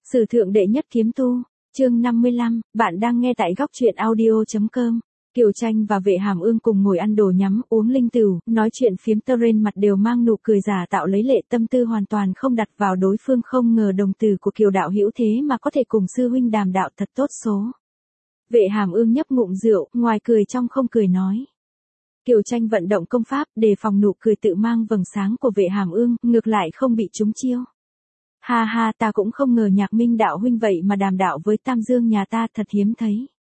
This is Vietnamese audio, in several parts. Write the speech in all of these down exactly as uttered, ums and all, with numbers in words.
Sử thượng đệ nhất kiếm tu, chương năm mươi lăm, bạn đang nghe tại góc truyện audio.com. Kiều Tranh và Vệ Hàm Ương cùng ngồi ăn đồ nhắm, uống linh tửu, nói chuyện phiếm tơ rên, mặt đều mang nụ cười giả tạo lấy lệ, tâm tư hoàn toàn không đặt vào đối phương. Không ngờ đồng tử của Kiều đạo hữu thế mà có thể cùng sư huynh đàm đạo, thật tốt số. Vệ Hàm Ương nhấp ngụm rượu, ngoài cười trong không cười nói. Kiều Tranh vận động công pháp, đề phòng nụ cười tự mang vầng sáng của Vệ Hàm Ương, ngược lại không bị trúng chiêu. Ha ha, ta cũng không ngờ Nhạc Minh đạo huynh vậy mà đàm đạo với Tam Dương nhà ta, thật hiếm thấy.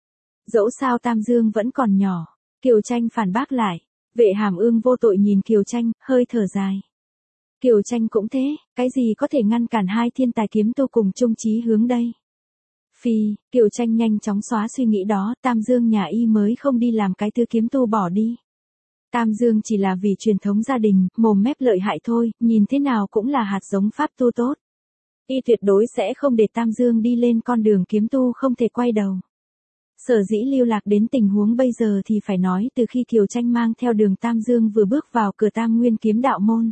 Dẫu sao Tam Dương vẫn còn nhỏ. Kiều Tranh phản bác lại. Vệ Hàm Ương vô tội nhìn Kiều Tranh, hơi thở dài. Kiều Tranh cũng thế, cái gì có thể ngăn cản hai thiên tài kiếm tu cùng chung chí hướng đây? Phi, Kiều Tranh nhanh chóng xóa suy nghĩ đó, Tam Dương nhà y mới không đi làm cái thứ kiếm tu bỏ đi. Tam Dương chỉ là vì truyền thống gia đình, mồm mép lợi hại thôi, nhìn thế nào cũng là hạt giống pháp tu tốt. Y tuyệt đối sẽ không để Tam Dương đi lên con đường kiếm tu không thể quay đầu. Sở dĩ lưu lạc đến tình huống bây giờ thì phải nói từ khi Kiều Tranh mang theo đường Tam Dương vừa bước vào cửa Tam Nguyên kiếm đạo môn.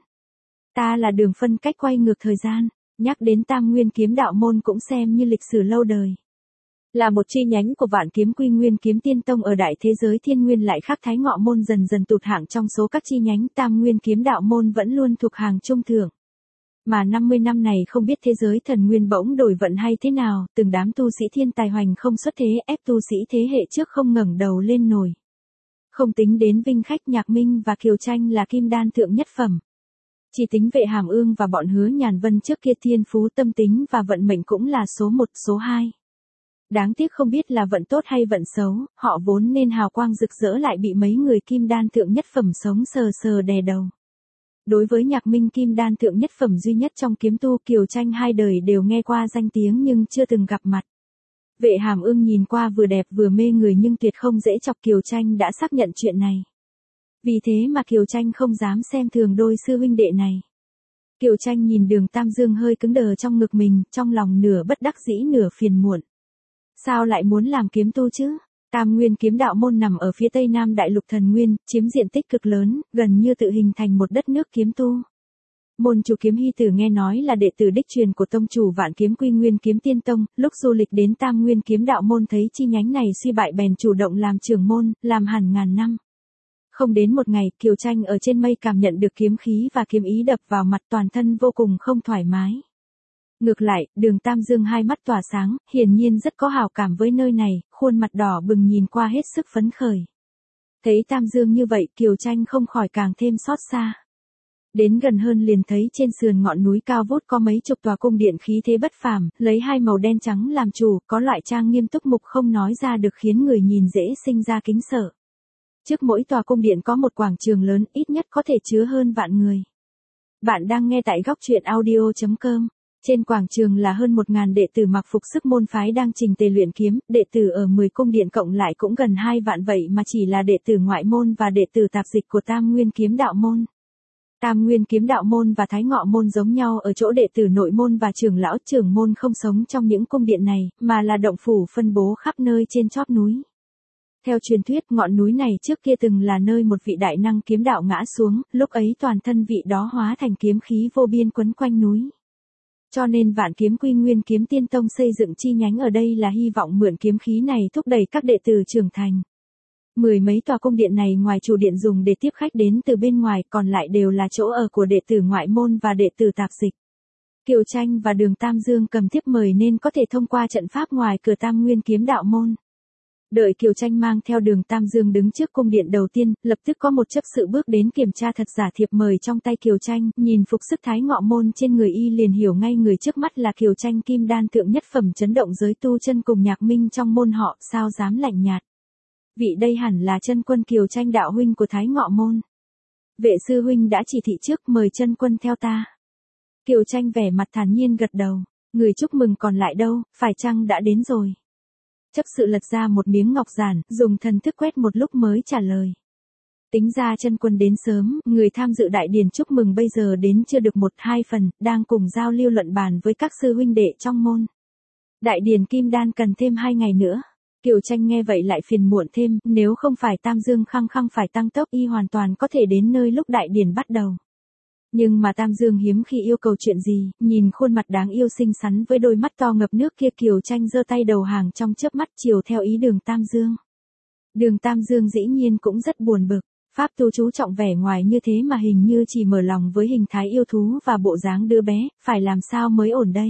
Ta là đường phân cách quay ngược thời gian, nhắc đến Tam Nguyên kiếm đạo môn cũng xem như lịch sử lâu đời. Là một chi nhánh của Vạn Kiếm Quy Nguyên Kiếm Tiên Tông ở đại thế giới Thiên Nguyên, lại khác Thái Ngọ môn dần dần tụt hạng trong số các chi nhánh. Tam Nguyên kiếm đạo môn vẫn luôn thuộc hàng trung thượng. Mà năm mươi năm này không biết thế giới thần nguyên bỗng đổi vận hay thế nào, từng đám tu sĩ thiên tài hoành không xuất thế, ép tu sĩ thế hệ trước không ngẩng đầu lên nổi. Không tính đến Vinh Khách, Nhạc Minh và Kiều Tranh là kim đan thượng nhất phẩm. Chỉ tính Vệ Hàm Ương và bọn Hứa Nhàn Vân trước kia thiên phú tâm tính và vận mệnh cũng là số một, số hai. Đáng tiếc không biết là vận tốt hay vận xấu, họ vốn nên hào quang rực rỡ lại bị mấy người kim đan thượng nhất phẩm sống sờ sờ đè đầu. Đối với Nhạc Minh kim đan thượng nhất phẩm duy nhất trong kiếm tu, Kiều Tranh hai đời đều nghe qua danh tiếng nhưng chưa từng gặp mặt. Vệ Hàm Ương nhìn qua vừa đẹp vừa mê người nhưng tuyệt không dễ chọc, Kiều Tranh đã xác nhận chuyện này. Vì thế mà Kiều Tranh không dám xem thường đôi sư huynh đệ này. Kiều Tranh nhìn đường Tam Dương hơi cứng đờ trong ngực mình, trong lòng nửa bất đắc dĩ nửa phiền muộn. Sao lại muốn làm kiếm tu chứ? Tam Nguyên kiếm đạo môn nằm ở phía tây nam đại lục thần nguyên, chiếm diện tích cực lớn, gần như tự hình thành một đất nước kiếm tu. Môn chủ Kiếm Hy Tử nghe nói là đệ tử đích truyền của tông chủ Vạn Kiếm Quy Nguyên Kiếm Tiên Tông, lúc du lịch đến Tam Nguyên kiếm đạo môn thấy chi nhánh này suy bại bèn chủ động làm trưởng môn, làm hẳn ngàn năm. Không đến một ngày, Kiều Tranh ở trên mây cảm nhận được kiếm khí và kiếm ý đập vào mặt, toàn thân vô cùng không thoải mái. Ngược lại, đường Tam Dương hai mắt tỏa sáng, hiển nhiên rất có hảo cảm với nơi này, khuôn mặt đỏ bừng nhìn qua hết sức phấn khởi. Thấy Tam Dương như vậy, Kiều Tranh không khỏi càng thêm xót xa. Đến gần hơn liền thấy trên sườn ngọn núi cao vút có mấy chục tòa cung điện khí thế bất phàm, lấy hai màu đen trắng làm chủ, có loại trang nghiêm túc mục không nói ra được khiến người nhìn dễ sinh ra kính sợ. Trước mỗi tòa cung điện có một quảng trường lớn, ít nhất có thể chứa hơn vạn người. Bạn đang nghe tại góc truyện audio.com. Trên quảng trường là hơn một ngàn đệ tử mặc phục sức môn phái đang trình tề luyện kiếm, đệ tử ở mười cung điện cộng lại cũng gần hai vạn, vậy mà chỉ là đệ tử ngoại môn và đệ tử tạp dịch của Tam Nguyên kiếm đạo môn. Tam Nguyên kiếm đạo môn và Thái Ngọ môn giống nhau ở chỗ đệ tử nội môn và trưởng lão trưởng môn không sống trong những cung điện này, mà là động phủ phân bố khắp nơi trên chóp núi. Theo truyền thuyết, ngọn núi này trước kia từng là nơi một vị đại năng kiếm đạo ngã xuống, lúc ấy toàn thân vị đó hóa thành kiếm khí vô biên quấn quanh núi. Cho nên Vạn Kiếm Quy Nguyên Kiếm Tiên Tông xây dựng chi nhánh ở đây là hy vọng mượn kiếm khí này thúc đẩy các đệ tử trưởng thành. Mười mấy tòa cung điện này ngoài chủ điện dùng để tiếp khách đến từ bên ngoài, còn lại đều là chỗ ở của đệ tử ngoại môn và đệ tử tạp dịch. Kiều Tranh và đường Tam Dương cầm thiếp mời nên có thể thông qua trận pháp ngoài cửa Tam Nguyên kiếm đạo môn. Đợi Kiều Tranh mang theo đường Tam Dương đứng trước cung điện đầu tiên, lập tức có một chấp sự bước đến kiểm tra thật giả thiệp mời trong tay Kiều Tranh, nhìn phục sức Thái Ngọ môn trên người y liền hiểu ngay người trước mắt là Kiều Tranh kim đan thượng nhất phẩm, chấn động giới tu chân cùng Nhạc Minh trong môn họ, sao dám lạnh nhạt. Vị đây hẳn là chân quân Kiều Tranh đạo huynh của Thái Ngọ môn. Vệ sư huynh đã chỉ thị trước, mời chân quân theo ta. Kiều Tranh vẻ mặt thản nhiên gật đầu, người chúc mừng còn lại đâu, phải chăng đã đến rồi? Chấp sự lật ra một miếng ngọc giản, dùng thần thức quét một lúc mới trả lời. Tính ra chân quân đến sớm, người tham dự đại điển chúc mừng bây giờ đến chưa được một hai phần, đang cùng giao lưu luận bàn với các sư huynh đệ trong môn. Đại điển kim đan cần thêm hai ngày nữa. Kiều Tranh nghe vậy lại phiền muộn thêm, nếu không phải Tam Dương khăng khăng phải tăng tốc y hoàn toàn có thể đến nơi lúc đại điển bắt đầu. Nhưng mà Tam Dương hiếm khi yêu cầu chuyện gì, nhìn khuôn mặt đáng yêu xinh xắn với đôi mắt to ngập nước kia, Kiều Tranh giơ tay đầu hàng trong chớp mắt chiều theo ý Đường Tam Dương. Đường Tam Dương dĩ nhiên cũng rất buồn bực, pháp tu chú trọng vẻ ngoài như thế mà hình như chỉ mở lòng với hình thái yêu thú và bộ dáng đứa bé, phải làm sao mới ổn đây?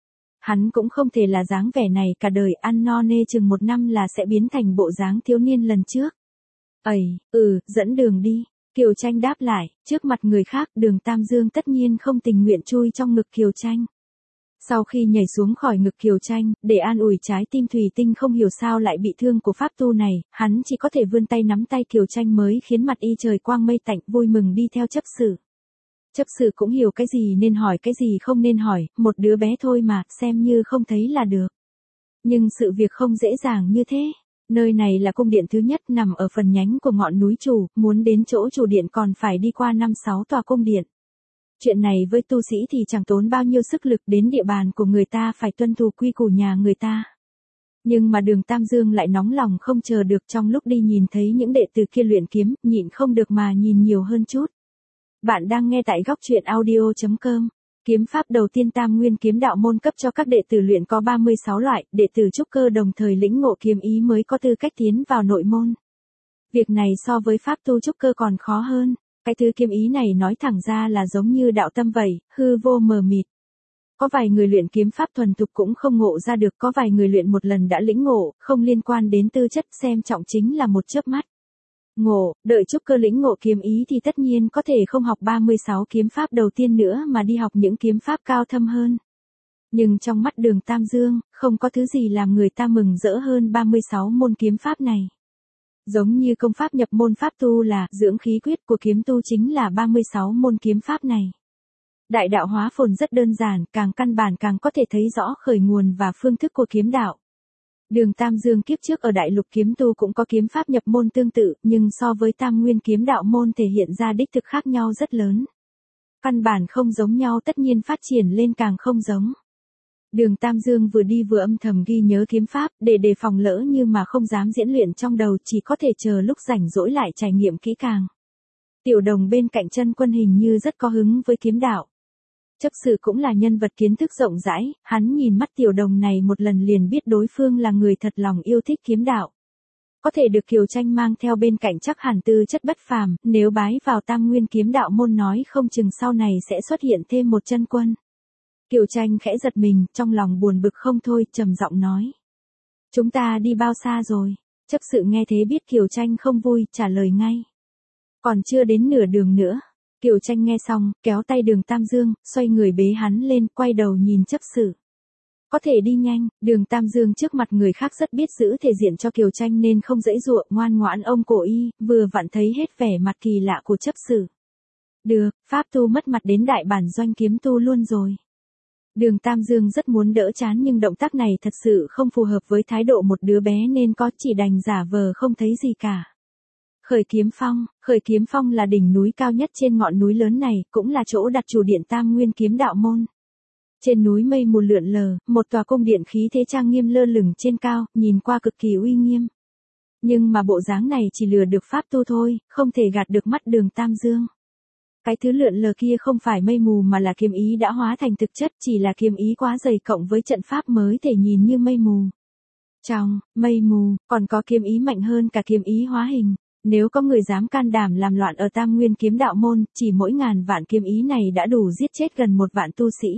Hắn cũng không thể là dáng vẻ này cả đời, ăn no nê chừng một năm là sẽ biến thành bộ dáng thiếu niên lần trước. Ây, ừ, dẫn đường đi. Kiều Tranh đáp lại, trước mặt người khác Đường Tam Dương tất nhiên không tình nguyện chui trong ngực Kiều Tranh. Sau khi nhảy xuống khỏi ngực Kiều Tranh, để an ủi trái tim thủy tinh không hiểu sao lại bị thương của pháp tu này, hắn chỉ có thể vươn tay nắm tay Kiều Tranh mới khiến mặt y trời quang mây tạnh, vui mừng đi theo chấp sự. Chấp sự cũng hiểu cái gì nên hỏi cái gì không nên hỏi, một đứa bé thôi mà, xem như không thấy là được. Nhưng sự việc không dễ dàng như thế. Nơi này là cung điện thứ nhất nằm ở phần nhánh của ngọn núi Chủ, muốn đến chỗ chủ điện còn phải đi qua năm sáu tòa cung điện. Chuyện này với tu sĩ thì chẳng tốn bao nhiêu sức lực, đến địa bàn của người ta phải tuân thủ quy củ nhà người ta. Nhưng mà Đường Tam Dương lại nóng lòng không chờ được, trong lúc đi nhìn thấy những đệ tử kia luyện kiếm, nhịn không được mà nhìn nhiều hơn chút. Bạn đang nghe tại góc truyện audio chấm com. Kiếm pháp đầu tiên Tam Nguyên kiếm đạo môn cấp cho các đệ tử luyện có ba mươi sáu loại, đệ tử trúc cơ đồng thời lĩnh ngộ kiếm ý mới có tư cách tiến vào nội môn. Việc này so với pháp tu trúc cơ còn khó hơn, cái thứ kiếm ý này nói thẳng ra là giống như đạo tâm vậy, hư vô mờ mịt. Có vài người luyện kiếm pháp thuần thục cũng không ngộ ra được, có vài người luyện một lần đã lĩnh ngộ, không liên quan đến tư chất, xem trọng chính là một chớp mắt. Ngộ, đợi trúc cơ lĩnh ngộ kiếm ý thì tất nhiên có thể không học ba mươi sáu kiếm pháp đầu tiên nữa mà đi học những kiếm pháp cao thâm hơn. Nhưng trong mắt Đường Tam Dương, không có thứ gì làm người ta mừng rỡ hơn ba mươi sáu môn kiếm pháp này. Giống như công pháp nhập môn pháp tu là dưỡng khí quyết của kiếm tu chính là ba mươi sáu môn kiếm pháp này. Đại đạo hóa phồn rất đơn giản, càng căn bản càng có thể thấy rõ khởi nguồn và phương thức của kiếm đạo. Đường Tam Dương kiếp trước ở Đại Lục kiếm tu cũng có kiếm pháp nhập môn tương tự, nhưng so với Tam Nguyên kiếm đạo môn thể hiện ra đích thực khác nhau rất lớn. Căn bản không giống nhau, tất nhiên phát triển lên càng không giống. Đường Tam Dương vừa đi vừa âm thầm ghi nhớ kiếm pháp, để đề phòng lỡ như mà không dám diễn luyện trong đầu, chỉ có thể chờ lúc rảnh rỗi lại trải nghiệm kỹ càng. Tiểu Đồng bên cạnh Chân Quân hình như rất có hứng với kiếm đạo. Chấp sự cũng là nhân vật kiến thức rộng rãi, hắn nhìn mắt Tiểu Đồng này một lần liền biết đối phương là người thật lòng yêu thích kiếm đạo. Có thể được Kiều Tranh mang theo bên cạnh chắc hẳn tư chất bất phàm, nếu bái vào Tam Nguyên kiếm đạo môn nói không chừng sau này sẽ xuất hiện thêm một Chân Quân. Kiều Tranh khẽ giật mình, trong lòng buồn bực không thôi, trầm giọng nói. Chúng ta đi bao xa rồi? Chấp sự nghe thế biết Kiều Tranh không vui, trả lời ngay. Còn chưa đến nửa đường nữa. Kiều Tranh nghe xong, kéo tay Đường Tam Dương, xoay người bế hắn lên, quay đầu nhìn chấp sự. Có thể đi nhanh, Đường Tam Dương trước mặt người khác rất biết giữ thể diện cho Kiều Tranh nên không dễ dụa, ngoan ngoãn ôm cổ y, vừa vặn thấy hết vẻ mặt kỳ lạ của chấp sự. Được, pháp tu mất mặt đến đại bản doanh kiếm tu luôn rồi. Đường Tam Dương rất muốn đỡ chán nhưng động tác này thật sự không phù hợp với thái độ một đứa bé nên có chỉ đành giả vờ không thấy gì cả. Khởi Kiếm Phong, Khởi Kiếm Phong là đỉnh núi cao nhất trên ngọn núi lớn này, cũng là chỗ đặt chủ điện Tam Nguyên kiếm đạo môn. Trên núi mây mù lượn lờ, một tòa cung điện khí thế trang nghiêm lơ lửng trên cao, nhìn qua cực kỳ uy nghiêm. Nhưng mà bộ dáng này chỉ lừa được pháp tu thôi, không thể gạt được mắt Đường Tam Dương. Cái thứ lượn lờ kia không phải mây mù mà là kiếm ý đã hóa thành thực chất, chỉ là kiếm ý quá dày cộng với trận pháp mới thể nhìn như mây mù. Trong mây mù, còn có kiếm ý mạnh hơn cả kiếm ý hóa hình. Nếu có người dám can đảm làm loạn ở Tam Nguyên kiếm đạo môn, chỉ mỗi ngàn vạn kiếm ý này đã đủ giết chết gần một vạn tu sĩ.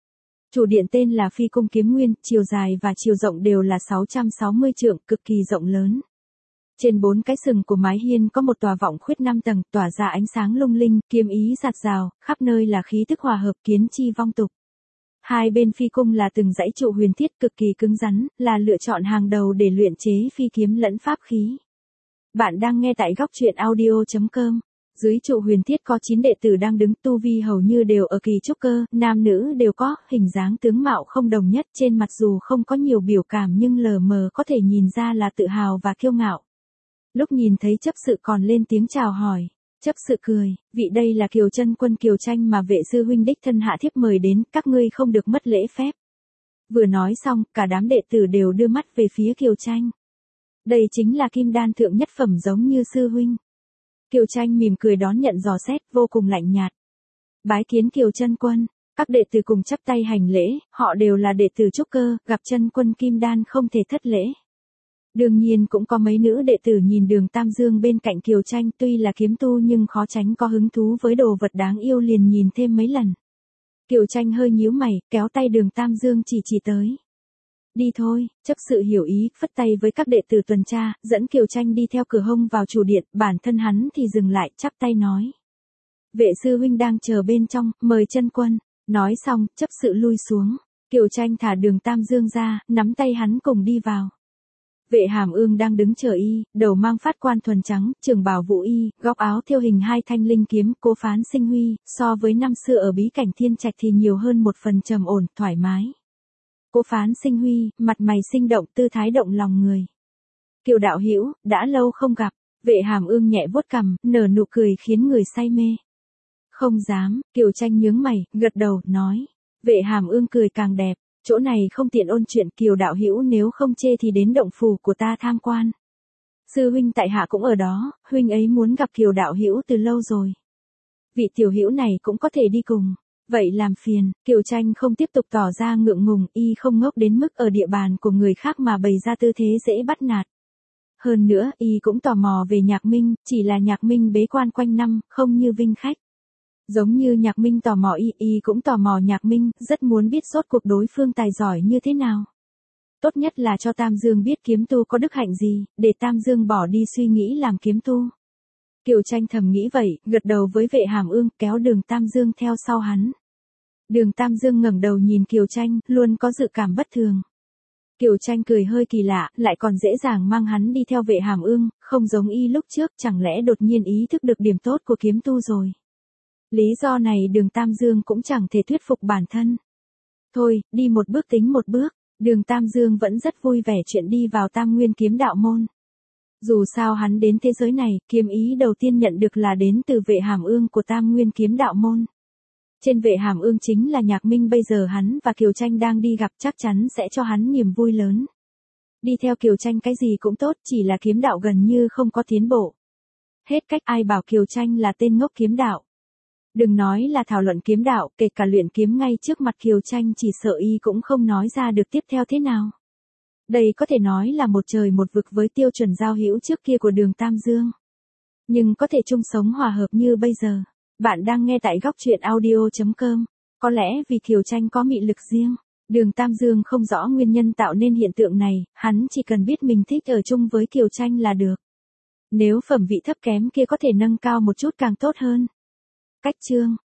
Chủ điện tên là Phi Cung Kiếm Nguyên, chiều dài và chiều rộng đều là sáu trăm sáu mươi trượng, cực kỳ rộng lớn. Trên bốn cái sừng của mái hiên có một tòa vọng khuyết năm tầng, tỏa ra ánh sáng lung linh, kiếm ý rạt rào, khắp nơi là khí tức hòa hợp, kiến chi vong tục. Hai bên phi cung là từng dãy trụ huyền thiết cực kỳ cứng rắn, là lựa chọn hàng đầu để luyện chế phi kiếm lẫn pháp khí. Bạn đang nghe tại góc truyện audio chấm com. Dưới trụ huyền thiết có chín đệ tử đang đứng, tu vi hầu như đều ở kỳ trúc cơ, nam nữ đều có, hình dáng tướng mạo không đồng nhất, trên mặt dù không có nhiều biểu cảm nhưng lờ mờ có thể nhìn ra là tự hào và kiêu ngạo. Lúc nhìn thấy chấp sự còn lên tiếng chào hỏi, chấp sự cười, vị đây là Kiều Chân Quân Kiều Tranh mà vệ sư huynh đích thân hạ thiếp mời đến, các ngươi không được mất lễ phép. Vừa nói xong, cả đám đệ tử đều đưa mắt về phía Kiều Tranh. Đây chính là kim đan thượng nhất phẩm giống như sư huynh. Kiều Tranh mỉm cười đón nhận dò xét, vô cùng lạnh nhạt. bái kiến Kiều chân quân. Các đệ tử cùng chắp tay hành lễ, họ đều là đệ tử trúc cơ, gặp chân quân kim đan không thể thất lễ. Đương nhiên cũng có mấy nữ đệ tử nhìn Đường Tam Dương bên cạnh Kiều Tranh, tuy là kiếm tu nhưng khó tránh có hứng thú với đồ vật đáng yêu liền nhìn thêm mấy lần. Kiều Tranh hơi nhíu mày, kéo tay Đường Tam Dương chỉ chỉ tới. Đi thôi, chấp sự hiểu ý, phất tay với các đệ tử tuần tra, dẫn Kiều Tranh đi theo cửa hông vào chủ điện, bản thân hắn thì dừng lại, chắp tay nói. Vệ sư huynh đang chờ bên trong, mời chân quân. Nói xong, chấp sự lui xuống. Kiều Tranh thả Đường Tam Dương ra, nắm tay hắn cùng đi vào. Vệ Hàm Ương đang đứng chờ y, đầu mang phát quan thuần trắng, trường bào vũ y, góc áo thêu hình hai thanh linh kiếm, Cố Phán Sinh Huy, so với năm xưa ở bí cảnh Thiên Trạch thì nhiều hơn một phần trầm ổn, thoải mái. Cố Phán Sinh Huy, mặt mày sinh động, tư thái động lòng người. Kiều đạo hữu, đã lâu không gặp. Vệ Hàm Ương nhẹ vuốt cằm, nở nụ cười khiến người say mê. Không dám, Kiều Tranh nhướng mày, gật đầu, nói. Vệ Hàm Ương cười càng đẹp. Chỗ này không tiện ôn chuyện, Kiều đạo hữu nếu không chê thì đến động phủ của ta tham quan. Sư huynh tại hạ cũng ở đó, huynh ấy muốn gặp Kiều đạo hữu từ lâu rồi. Vị tiểu hữu này cũng có thể đi cùng. Vậy làm phiền, Kiều Tranh không tiếp tục tỏ ra ngượng ngùng, y không ngốc đến mức ở địa bàn của người khác mà bày ra tư thế dễ bắt nạt. Hơn nữa, y cũng tò mò về Nhạc Minh, chỉ là Nhạc Minh bế quan quanh năm, không như Vinh khách. Giống như Nhạc Minh tò mò y, y cũng tò mò Nhạc Minh, rất muốn biết rốt cuộc đối phương tài giỏi như thế nào. Tốt nhất là cho Tam Dương biết kiếm tu có đức hạnh gì, để Tam Dương bỏ đi suy nghĩ làm kiếm tu. Kiều Tranh thầm nghĩ vậy, gật đầu với Vệ Hàm Ương, kéo Đường Tam Dương theo sau hắn. Đường Tam Dương ngẩng đầu nhìn Kiều Tranh, luôn có dự cảm bất thường. Kiều Tranh cười hơi kỳ lạ, lại còn dễ dàng mang hắn đi theo Vệ Hàm Ương, không giống y lúc trước, chẳng lẽ đột nhiên ý thức được điểm tốt của kiếm tu rồi. Lý do này Đường Tam Dương cũng chẳng thể thuyết phục bản thân. Thôi, đi một bước tính một bước, Đường Tam Dương vẫn rất vui vẻ chuyện đi vào Tam Nguyên kiếm đạo môn. Dù sao hắn đến thế giới này, kiếm ý đầu tiên nhận được là đến từ Vệ Hàm Ương của Tam Nguyên kiếm đạo môn. Trên Vệ Hàm Ương chính là Nhạc Minh, bây giờ hắn và Kiều Tranh đang đi gặp, chắc chắn sẽ cho hắn niềm vui lớn. Đi theo Kiều Tranh cái gì cũng tốt, chỉ là kiếm đạo gần như không có tiến bộ. Hết cách, ai bảo Kiều Tranh là tên ngốc kiếm đạo. Đừng nói là thảo luận kiếm đạo, kể cả luyện kiếm ngay trước mặt Kiều Tranh chỉ sợ y cũng không nói ra được tiếp theo thế nào. Đây có thể nói là một trời một vực với tiêu chuẩn giao hữu trước kia của Đường Tam Dương. Nhưng có thể chung sống hòa hợp như bây giờ. Bạn đang nghe tại góc truyện audio chấm com. Có lẽ vì Kiều Tranh có mị lực riêng. Đường Tam Dương không rõ nguyên nhân tạo nên hiện tượng này, hắn chỉ cần biết mình thích ở chung với Kiều Tranh là được. Nếu phẩm vị thấp kém kia có thể nâng cao một chút càng tốt hơn. Cách chương